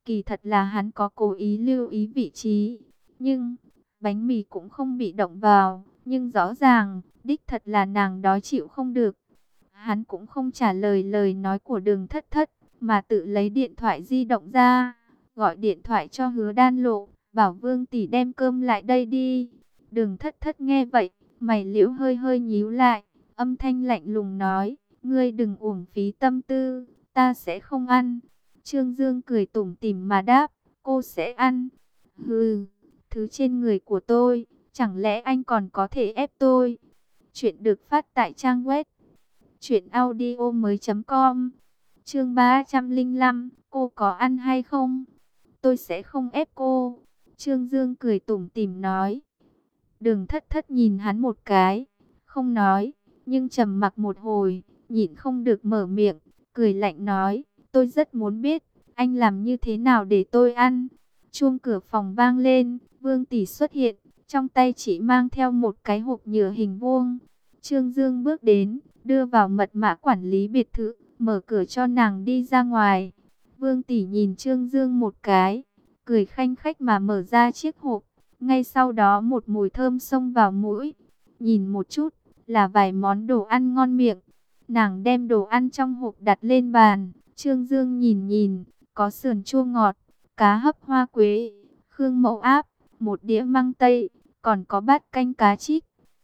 Kỳ thật là hắn có cố ý lưu ý vị trí, nhưng bánh mì cũng không bị động vào, nhưng rõ ràng, đích thật là nàng đói chịu không được. Hắn cũng không trả lời lời nói của Đường Thất Thất, mà tự lấy điện thoại di động ra, gọi điện thoại cho Hứa Đan Lộ, bảo Vương tỷ đem cơm lại đây đi. Đường Thất Thất nghe vậy, mày liễu hơi hơi nhíu lại, âm thanh lạnh lùng nói, ngươi đừng uổng phí tâm tư, ta sẽ không ăn. Trương Dương cười tủm tỉm mà đáp, cô sẽ ăn. Hừ, thứ trên người của tôi, chẳng lẽ anh còn có thể ép tôi? Chuyện được phát tại trang web truyệnaudiomoi.com. Chương 305, cô có ăn hay không? Tôi sẽ không ép cô. Trương Dương cười tủm tỉm nói. Đường Thất Thất nhìn hắn một cái, không nói, nhưng trầm mặc một hồi, nhịn không được mở miệng, cười lạnh nói, tôi rất muốn biết, anh làm như thế nào để tôi ăn. Chuông cửa phòng vang lên, Vương tỷ xuất hiện, trong tay chỉ mang theo một cái hộp nhựa hình vuông. Trương Dương bước đến, đưa vào mật mã quản lý biệt thự, mở cửa cho nàng đi ra ngoài. Vương tỷ nhìn Trương Dương một cái, cười khanh khách mà mở ra chiếc hộp. Ngay sau đó một mùi thơm xông vào mũi. Nhìn một chút, là vài món đồ ăn ngon miệng. Nàng đem đồ ăn trong hộp đặt lên bàn. Trương Dương nhìn nhìn, có sườn chua ngọt, cá hấp hoa quế, khương mậu áp, một đĩa măng tây, còn có bát canh cá trích,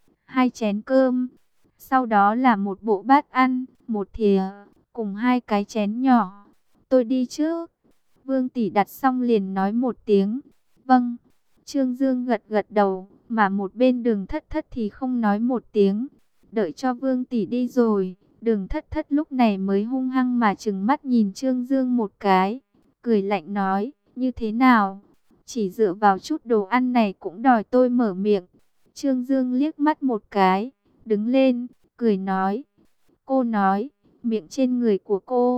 2 chén cơm. Sau đó là một bộ bát ăn, một thìa, cùng 2 cái chén nhỏ. Tôi đi trước. Vương tỷ đặt xong liền nói một tiếng. Vâng. Trương Dương gật gật đầu, mà một bên Đường Thất Thất thì không nói một tiếng. Đợi cho Vương tỷ đi rồi, Đường Thất Thất lúc này mới hung hăng mà trừng mắt nhìn Trương Dương một cái, cười lạnh nói, như thế nào? Chỉ dựa vào chút đồ ăn này cũng đòi tôi mở miệng. Trương Dương liếc mắt một cái, đứng lên, cười nói, cô nói, miệng trên người của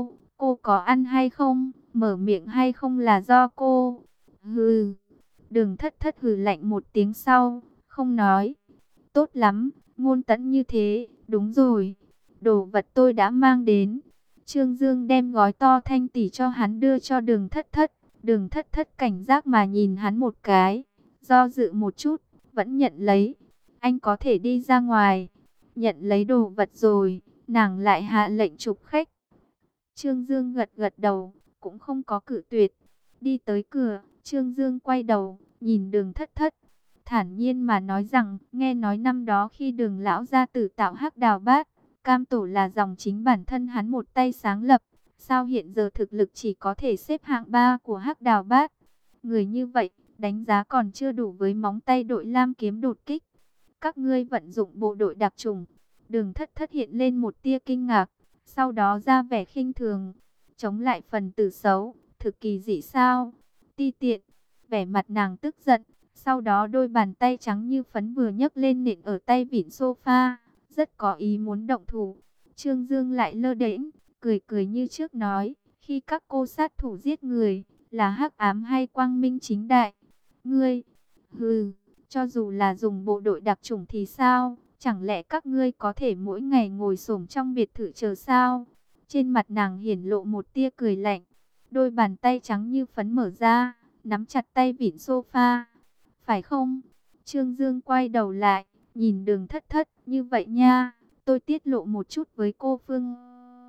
cô có ăn hay không, mở miệng hay không là do cô. Hừ. Đường Thất Thất hừ lạnh một tiếng sau, không nói. Tốt lắm, ngôn tẫn như thế, đúng rồi. Đồ vật tôi đã mang đến. Trương Dương đem gói to thanh tỷ cho hắn đưa cho Đường Thất Thất. Đường Thất Thất cảnh giác mà nhìn hắn một cái, do dự một chút, vẫn nhận lấy. Anh có thể đi ra ngoài. Nhận lấy đồ vật rồi, nàng lại hạ lệnh chụp khách. Trương Dương gật gật đầu, cũng không có cự tuyệt. Đi tới cửa, Trương Dương quay đầu, nhìn Đường Thất Thất, thản nhiên mà nói rằng, nghe nói năm đó khi Đường lão gia tử tạo Hắc Đào Bát, Cam Tổ là dòng chính bản thân hắn một tay sáng lập, sao hiện giờ thực lực chỉ có thể xếp hạng 3 của Hắc Đào Bát? Người như vậy, đánh giá còn chưa đủ với móng tay đội lam kiếm đột kích. Các ngươi vận dụng bộ đội đặc chủng. Đường Thất Thất hiện lên một tia kinh ngạc, sau đó ra vẻ khinh thường, chống lại phần tử xấu, thực kỳ dị sao? Ti tiện. Vẻ mặt nàng tức giận, sau đó đôi bàn tay trắng như phấn vừa nhấc lên nện ở tay vịn sofa, rất có ý muốn động thủ. Trương Dương lại lơ đễnh, cười cười như trước nói, khi các cô sát thủ giết người, là hắc ám hay quang minh chính đại? Ngươi, hừ, cho dù là dùng bộ đội đặc chủng thì sao? Chẳng lẽ các ngươi có thể mỗi ngày ngồi xổm trong biệt thự chờ sao? Trên mặt nàng hiển lộ một tia cười lạnh, đôi bàn tay trắng như phấn mở ra, nắm chặt tay vịn sofa. Phải không? Trương Dương quay đầu lại, nhìn Đường Thất Thất, như vậy nha, tôi tiết lộ một chút với cô phương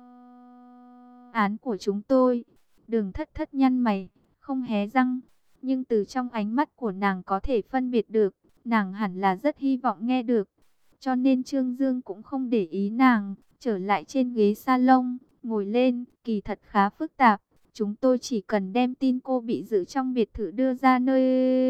án của chúng tôi. Đường Thất Thất nhăn mày, không hé răng, nhưng từ trong ánh mắt của nàng có thể phân biệt được, nàng hẳn là rất hy vọng nghe được. Cho nên Trương Dương cũng không để ý nàng, trở lại trên ghế salon, ngồi lên, kỳ thật khá phức tạp. Chúng tôi chỉ cần đem tin cô bị giữ trong biệt thự đưa ra nơi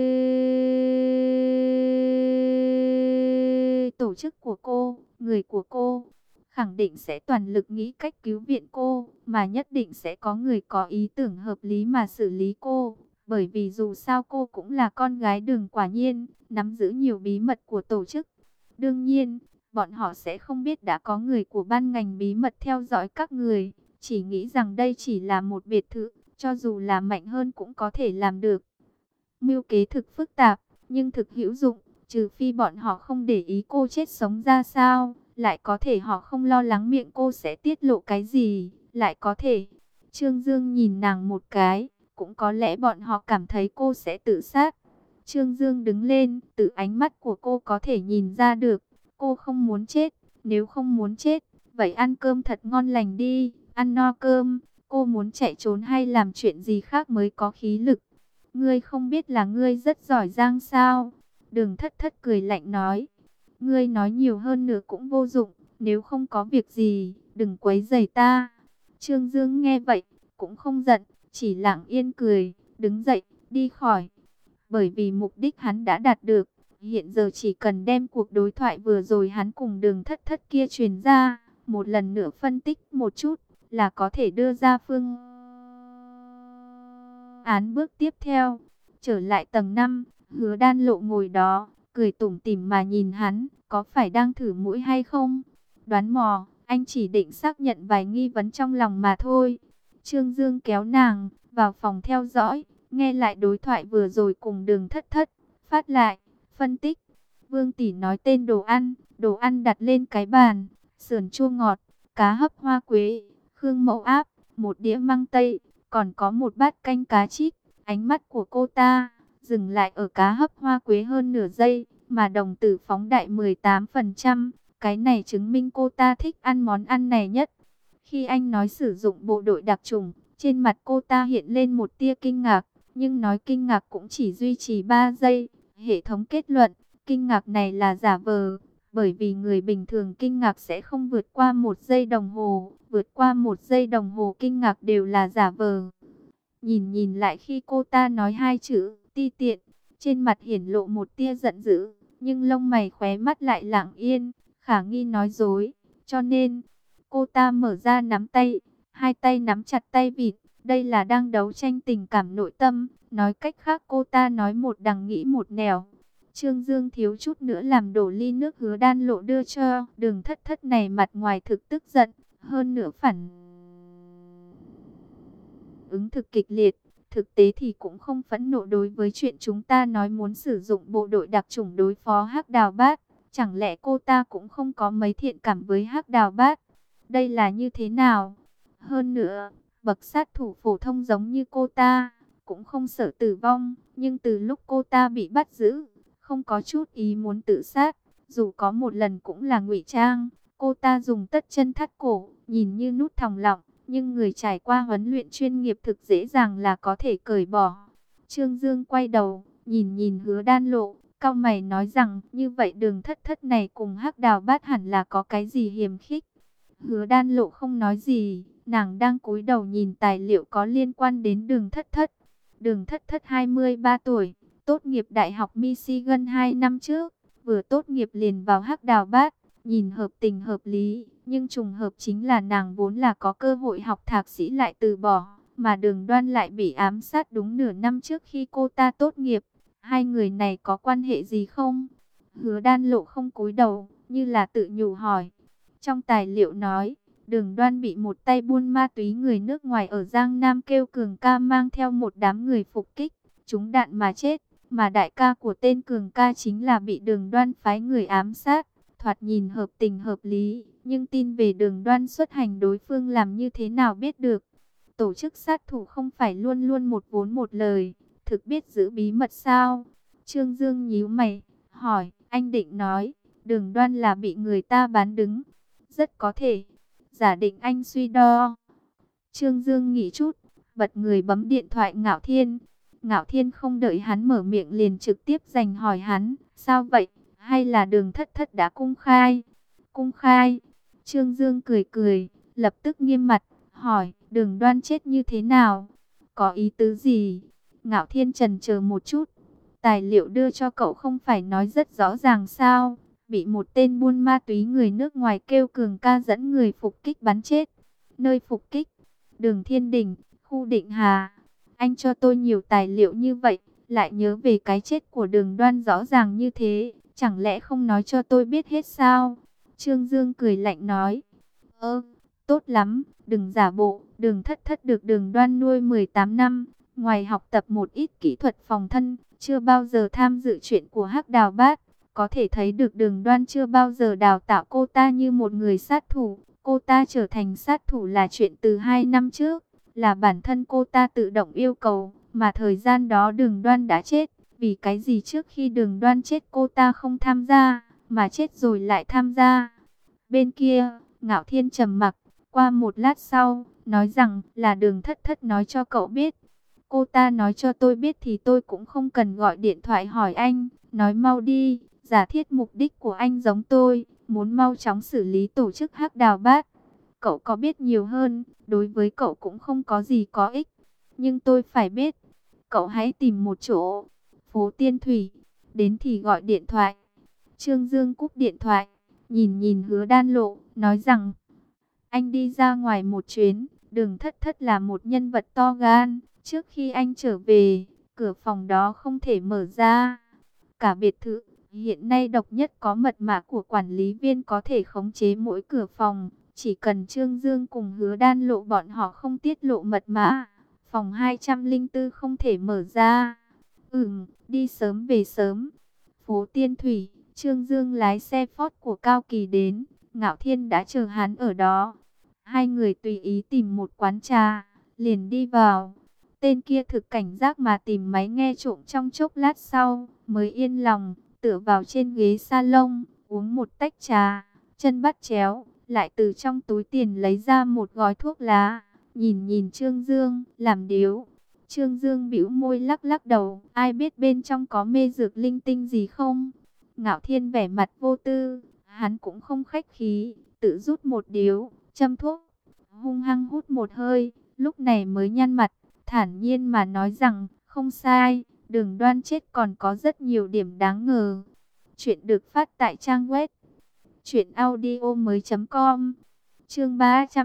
tổ chức của cô, người của cô, khẳng định sẽ toàn lực nghĩ cách cứu viện cô, mà nhất định sẽ có người có ý tưởng hợp lý mà xử lý cô. Bởi vì dù sao cô cũng là con gái Đường Quả Nhiên, nắm giữ nhiều bí mật của tổ chức. Đương nhiên, bọn họ sẽ không biết đã có người của ban ngành bí mật theo dõi các người, chỉ nghĩ rằng đây chỉ là một biệt thự, cho dù là mạnh hơn cũng có thể làm được. Mưu kế thực phức tạp, nhưng thực hữu dụng, trừ phi bọn họ không để ý cô chết sống ra sao, lại có thể họ không lo lắng miệng cô sẽ tiết lộ cái gì, lại có thể. Trương Dương nhìn nàng một cái, cũng có lẽ bọn họ cảm thấy cô sẽ tự sát. Trương Dương đứng lên, từ ánh mắt của cô có thể nhìn ra được, cô không muốn chết. Nếu không muốn chết, vậy ăn cơm thật ngon lành đi, ăn no cơm. Cô muốn chạy trốn hay làm chuyện gì khác mới có khí lực. Ngươi không biết là ngươi rất giỏi giang sao? Đường Thất Thất cười lạnh nói. Ngươi nói nhiều hơn nữa cũng vô dụng, nếu không có việc gì, đừng quấy rầy ta. Trương Dương nghe vậy, cũng không giận, chỉ lặng yên cười, đứng dậy, đi khỏi. Bởi vì mục đích hắn đã đạt được, hiện giờ chỉ cần đem cuộc đối thoại vừa rồi hắn cùng Đường Thất Thất kia truyền ra, một lần nữa phân tích một chút, là có thể đưa ra phương án bước tiếp theo. Trở lại tầng 5, Hứa Đan Lộ ngồi đó, cười tủm tỉm mà nhìn hắn, có phải đang thử mũi hay không? Đoán mò, anh chỉ định xác nhận vài nghi vấn trong lòng mà thôi. Trương Dương kéo nàng vào phòng theo dõi, nghe lại đối thoại vừa rồi cùng Đường Thất Thất, phát lại, phân tích. Vương tỷ nói tên đồ ăn đặt lên cái bàn, sườn chua ngọt, cá hấp hoa quế, khương mẫu áp, một đĩa măng tây, còn có một bát canh cá trích. Ánh mắt của cô ta dừng lại ở cá hấp hoa quế hơn nửa giây, mà đồng tử phóng đại 18%. Cái này chứng minh cô ta thích ăn món ăn này nhất. Khi anh nói sử dụng bộ đội đặc chủng, trên mặt cô ta hiện lên một tia kinh ngạc, nhưng nói kinh ngạc cũng chỉ duy trì 3 giây. Hệ thống kết luận, kinh ngạc này là giả vờ, bởi vì người bình thường kinh ngạc sẽ không vượt qua 1 giây đồng hồ, vượt qua 1 giây đồng hồ kinh ngạc đều là giả vờ. Nhìn lại khi cô ta nói hai chữ ti tiện, trên mặt hiển lộ một tia giận dữ, nhưng lông mày khóe mắt lại lặng yên, khả nghi nói dối. Cho nên, cô ta mở ra nắm tay, hai tay nắm chặt tay vịt, đây là đang đấu tranh tình cảm nội tâm. Nói cách khác cô ta nói một đằng nghĩ một nẻo. Trương Dương thiếu chút nữa làm đổ ly nước Hứa Đan Lộ đưa cho Đường Thất Thất này, mặt ngoài thực tức giận, hơn nữa phản ứng thực kịch liệt. Thực tế thì cũng không phẫn nộ đối với chuyện chúng ta nói muốn sử dụng bộ đội đặc chủng đối phó Hắc Đào Bát. Chẳng lẽ cô ta cũng không có mấy thiện cảm với Hắc Đào Bát? Đây là như thế nào? Hơn nữa, bậc sát thủ phổ thông giống như cô ta, cũng không sợ tử vong. Nhưng từ lúc cô ta bị bắt giữ, không có chút ý muốn tự sát. Dù có một lần cũng là ngụy trang. Cô ta dùng tất chân thắt cổ, nhìn như nút thòng lọng. Nhưng người trải qua huấn luyện chuyên nghiệp thực dễ dàng là có thể cởi bỏ. Trương Dương quay đầu, nhìn Hứa Đan Lộ, cau mày nói rằng, như vậy Đường Thất Thất này cùng Hắc Đào Bát hẳn là có cái gì hiềm khích. Hứa Đan Lộ không nói gì, nàng đang cúi đầu nhìn tài liệu có liên quan đến Đường Thất Thất. Đường Thất Thất 23 tuổi, tốt nghiệp Đại học Michigan 2 năm trước, vừa tốt nghiệp liền vào Hắc Đào Bát. Nhìn hợp tình hợp lý, nhưng trùng hợp chính là nàng vốn là có cơ hội học thạc sĩ lại từ bỏ, mà Đường Đoan lại bị ám sát đúng nửa năm trước khi cô ta tốt nghiệp. Hai người này có quan hệ gì không? Hứa Đan Lộ không cúi đầu, như là tự nhủ hỏi. Trong tài liệu nói, Đường Đoan bị một tay buôn ma túy người nước ngoài ở Giang Nam kêu Cường Ca mang theo một đám người phục kích, trúng đạn mà chết, mà đại ca của tên Cường Ca chính là bị Đường Đoan phái người ám sát. Thoạt nhìn hợp tình hợp lý, nhưng tin về Đường Đoan xuất hành đối phương làm như thế nào biết được. Tổ chức sát thủ không phải luôn luôn một vốn một lời, thực biết giữ bí mật sao? Trương Dương nhíu mày, hỏi, anh định nói, Đường Đoan là bị người ta bán đứng? Rất có thể, giả định anh suy đo. Trương Dương nghĩ chút, bật người bấm điện thoại Ngạo Thiên. Ngạo Thiên không đợi hắn mở miệng liền trực tiếp giành hỏi hắn, sao vậy? Hay là Đường Thất Thất đã công khai? Công khai? Trương Dương cười cười, lập tức nghiêm mặt, hỏi, Đường Đoan chết như thế nào? Có ý tứ gì? Ngạo Thiên chần chờ một chút. Tài liệu đưa cho cậu không phải nói rất rõ ràng sao? Bị một tên buôn ma túy người nước ngoài kêu Cường Ca dẫn người phục kích bắn chết. Nơi phục kích? Đường Thiên Đình, khu Định Hà. Anh cho tôi nhiều tài liệu như vậy, lại nhớ về cái chết của Đường Đoan rõ ràng như thế. Chẳng lẽ không nói cho tôi biết hết sao? Trương Dương cười lạnh nói. Tốt lắm, đừng giả bộ. Đường Thất Thất được Đường Đoan nuôi 18 năm. Ngoài học tập một ít kỹ thuật phòng thân, chưa bao giờ tham dự chuyện của Hắc Đào Bát. Có thể thấy được Đường Đoan chưa bao giờ đào tạo cô ta như một người sát thủ. Cô ta trở thành sát thủ là chuyện từ 2 năm trước. là bản thân cô ta tự động yêu cầu, mà thời gian đó Đường Đoan đã chết. Vì cái gì trước khi Đường Đoan chết cô ta không tham gia, mà chết rồi lại tham gia? Bên kia, Ngạo Thiên trầm mặc, qua một lát sau, nói rằng là Đường Thất Thất nói cho cậu biết. Cô ta nói cho tôi biết thì tôi cũng không cần gọi điện thoại hỏi anh, nói mau đi, giả thiết mục đích của anh giống tôi, muốn mau chóng xử lý tổ chức Hắc Đào Bát. Cậu có biết nhiều hơn, đối với cậu cũng không có gì có ích, nhưng tôi phải biết. Cậu hãy tìm một chỗ, phố Tiên Thủy, đến thì gọi điện thoại. Trương Dương cúp điện thoại, nhìn nhìn Hứa Đan Lộ, nói rằng anh đi ra ngoài một chuyến. Đường Thất Thất là một nhân vật to gan. Trước khi anh trở về, cửa phòng đó không thể mở ra. Cả biệt thự, hiện nay độc nhất có mật mã của quản lý viên có thể khống chế mỗi cửa phòng. Chỉ cần Trương Dương cùng Hứa Đan Lộ bọn họ không tiết lộ mật mã, phòng 204 không thể mở ra. Đi sớm về sớm. Phố Tiên Thủy, Trương Dương lái xe Ford của Cao Kỳ đến. Ngạo Thiên đã chờ hắn ở đó. Hai người tùy ý tìm một quán trà, liền đi vào. Tên kia thực cảnh giác mà tìm máy nghe trộm trong chốc lát sau, mới yên lòng, tựa vào trên ghế salon, uống một tách trà, chân bắt chéo, lại từ trong túi tiền lấy ra một gói thuốc lá, nhìn nhìn Trương Dương, làm điếu. Trương Dương bĩu môi lắc lắc đầu, ai biết bên trong có mê dược linh tinh gì không? Ngạo Thiên vẻ mặt vô tư, hắn cũng không khách khí, tự rút một điếu, châm thuốc, hung hăng hút một hơi, lúc này mới nhăn mặt, thản nhiên mà nói rằng, không sai, Đường Đoan chết còn có rất nhiều điểm đáng ngờ. Chuyện được phát tại trang web truyệnaudiomoi.com. Chương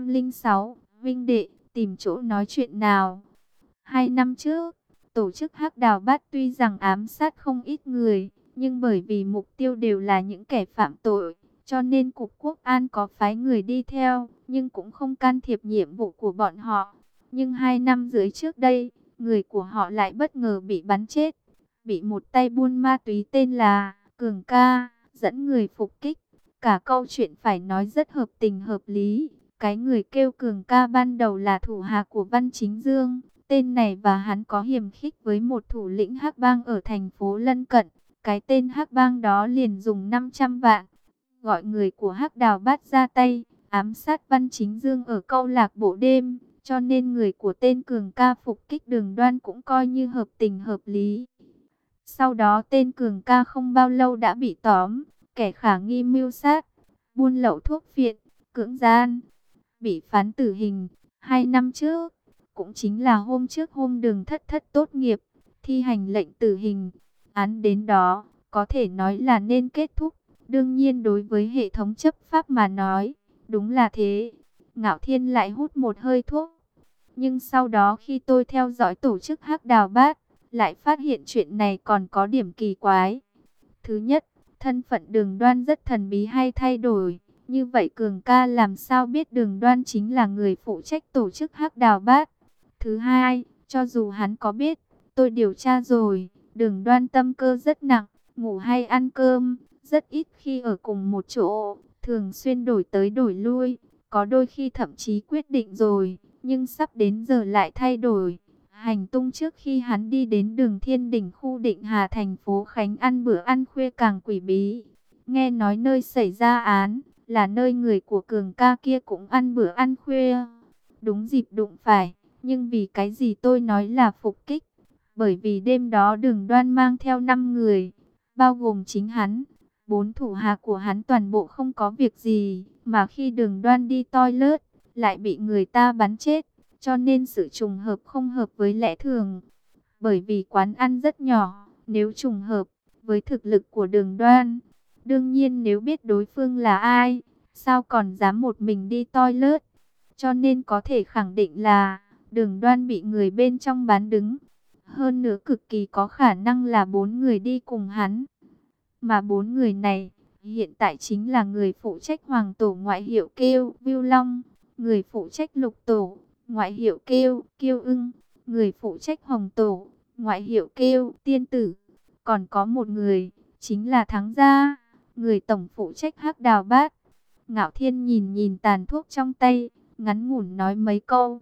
306, Vinh đệ, tìm chỗ nói chuyện nào. 2 năm trước, tổ chức Hắc Đào Bát tuy rằng ám sát không ít người, nhưng bởi vì mục tiêu đều là những kẻ phạm tội, cho nên Cục Quốc an có phái người đi theo, nhưng cũng không can thiệp nhiệm vụ của bọn họ. Nhưng 2 năm dưới trước đây, người của họ lại bất ngờ bị bắn chết, bị một tay buôn ma túy tên là Cường Ca dẫn người phục kích. Cả câu chuyện phải nói rất hợp tình hợp lý. Cái người kêu Cường Ca ban đầu là thủ hạ của Văn Chính Dương. Tên này và hắn có hiềm khích với một thủ lĩnh Hắc Bang ở thành phố lân cận. Cái tên Hắc Bang đó liền dùng 500 vạn, gọi người của Hắc Đào Bát ra tay, ám sát Văn Chính Dương ở câu lạc bộ đêm. Cho nên người của tên Cường Ca phục kích Đường Đoan cũng coi như hợp tình hợp lý. Sau đó tên Cường Ca không bao lâu đã bị tóm, kẻ khả nghi mưu sát, buôn lậu thuốc phiện, cưỡng gian, bị phán tử hình. 2 năm trước, cũng chính là hôm trước hôm Đường Thất Thất tốt nghiệp, thi hành lệnh tử hình. Án đến đó, có thể nói là nên kết thúc. Đương nhiên đối với hệ thống chấp pháp mà nói, đúng là thế. Ngạo Thiên lại hút một hơi thuốc. Nhưng sau đó khi tôi theo dõi tổ chức Hắc Đào Bát, lại phát hiện chuyện này còn có điểm kỳ quái. Thứ nhất, thân phận Đường Đoan rất thần bí hay thay đổi. Như vậy Cường Ca làm sao biết Đường Đoan chính là người phụ trách tổ chức Hắc Đào Bát? Thứ hai, cho dù hắn có biết, tôi điều tra rồi, Đường Đoan tâm cơ rất nặng, ngủ hay ăn cơm, rất ít khi ở cùng một chỗ, thường xuyên đổi tới đổi lui, có đôi khi thậm chí quyết định rồi, nhưng sắp đến giờ lại thay đổi. Hành tung trước khi hắn đi đến đường Thiên Đỉnh khu Định Hà thành phố Khánh ăn bữa ăn khuya càng quỷ bí. Nghe nói nơi xảy ra án là nơi người của Cường Ca kia cũng ăn bữa ăn khuya. Đúng dịp đụng phải, nhưng vì cái gì tôi nói là phục kích? Bởi vì đêm đó Đường Đoan mang theo 5 người, bao gồm chính hắn. 4 thủ hạ của hắn toàn bộ không có việc gì, mà khi Đường Đoan đi toilet, lại bị người ta bắn chết. Cho nên sự trùng hợp không hợp với lẽ thường. Bởi vì quán ăn rất nhỏ, nếu trùng hợp với thực lực của Đường Đoan, đương nhiên nếu biết đối phương là ai, sao còn dám một mình đi toilet. Cho nên có thể khẳng định là Đường Đoan bị người bên trong bán đứng. Hơn nữa cực kỳ có khả năng là 4 người đi cùng hắn. Mà 4 người này hiện tại chính là người phụ trách Hoàng Tổ ngoại hiệu kêu Viu Long, người phụ trách Lục Tổ ngoại hiệu kêu Kiêu Ưng, người phụ trách Hồng Tổ ngoại hiệu kêu Tiên Tử. Còn có một người, chính là Thắng Gia, người tổng phụ trách Hắc Đào Bát. Ngạo Thiên nhìn nhìn tàn thuốc trong tay, ngắn ngủn nói mấy câu.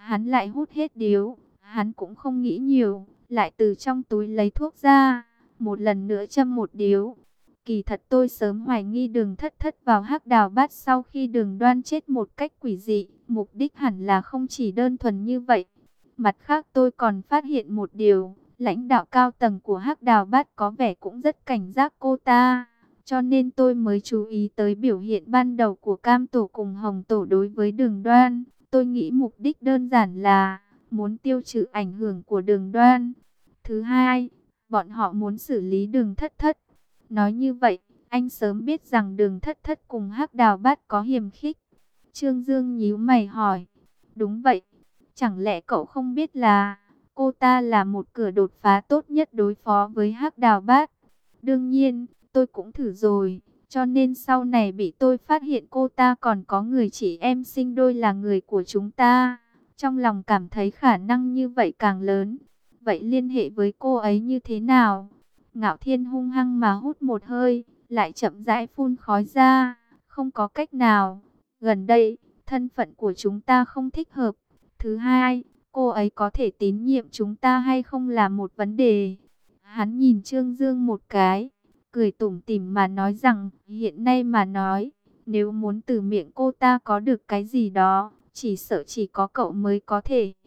Hắn lại hút hết điếu, hắn cũng không nghĩ nhiều, lại từ trong túi lấy thuốc ra, một lần nữa châm một điếu. Kỳ thật tôi sớm hoài nghi Đường Thất Thất vào Hắc Đào Bát sau khi Đường Đoan chết một cách quỷ dị, mục đích hẳn là không chỉ đơn thuần như vậy. Mặt khác tôi còn phát hiện một điều, lãnh đạo cao tầng của Hắc Đào Bát có vẻ cũng rất cảnh giác cô ta, cho nên tôi mới chú ý tới biểu hiện ban đầu của Cam Tổ cùng Hồng Tổ đối với Đường Đoan. Tôi nghĩ mục đích đơn giản là muốn tiêu trừ ảnh hưởng của Đường Đoan. Thứ hai, bọn họ muốn xử lý Đường Thất Thất. Nói như vậy, anh sớm biết rằng Đường Thất Thất cùng Hắc Đào Bát có hiềm khích. Trương Dương nhíu mày hỏi, đúng vậy, chẳng lẽ cậu không biết là cô ta là một cửa đột phá tốt nhất đối phó với Hắc Đào Bát? Đương nhiên, tôi cũng thử rồi, cho nên sau này bị tôi phát hiện cô ta còn có người chị em sinh đôi là người của chúng ta. Trong lòng cảm thấy khả năng như vậy càng lớn. Vậy liên hệ với cô ấy như thế nào? Ngạo Thiên hung hăng mà hút một hơi, lại chậm rãi phun khói ra. Không có cách nào. Gần đây, thân phận của chúng ta không thích hợp. Thứ hai, cô ấy có thể tín nhiệm chúng ta hay không là một vấn đề. Hắn nhìn Trương Dương một cái, cười tủm tỉm mà nói rằng, hiện nay mà nói, nếu muốn từ miệng cô ta có được cái gì đó, chỉ sợ chỉ có cậu mới có thể.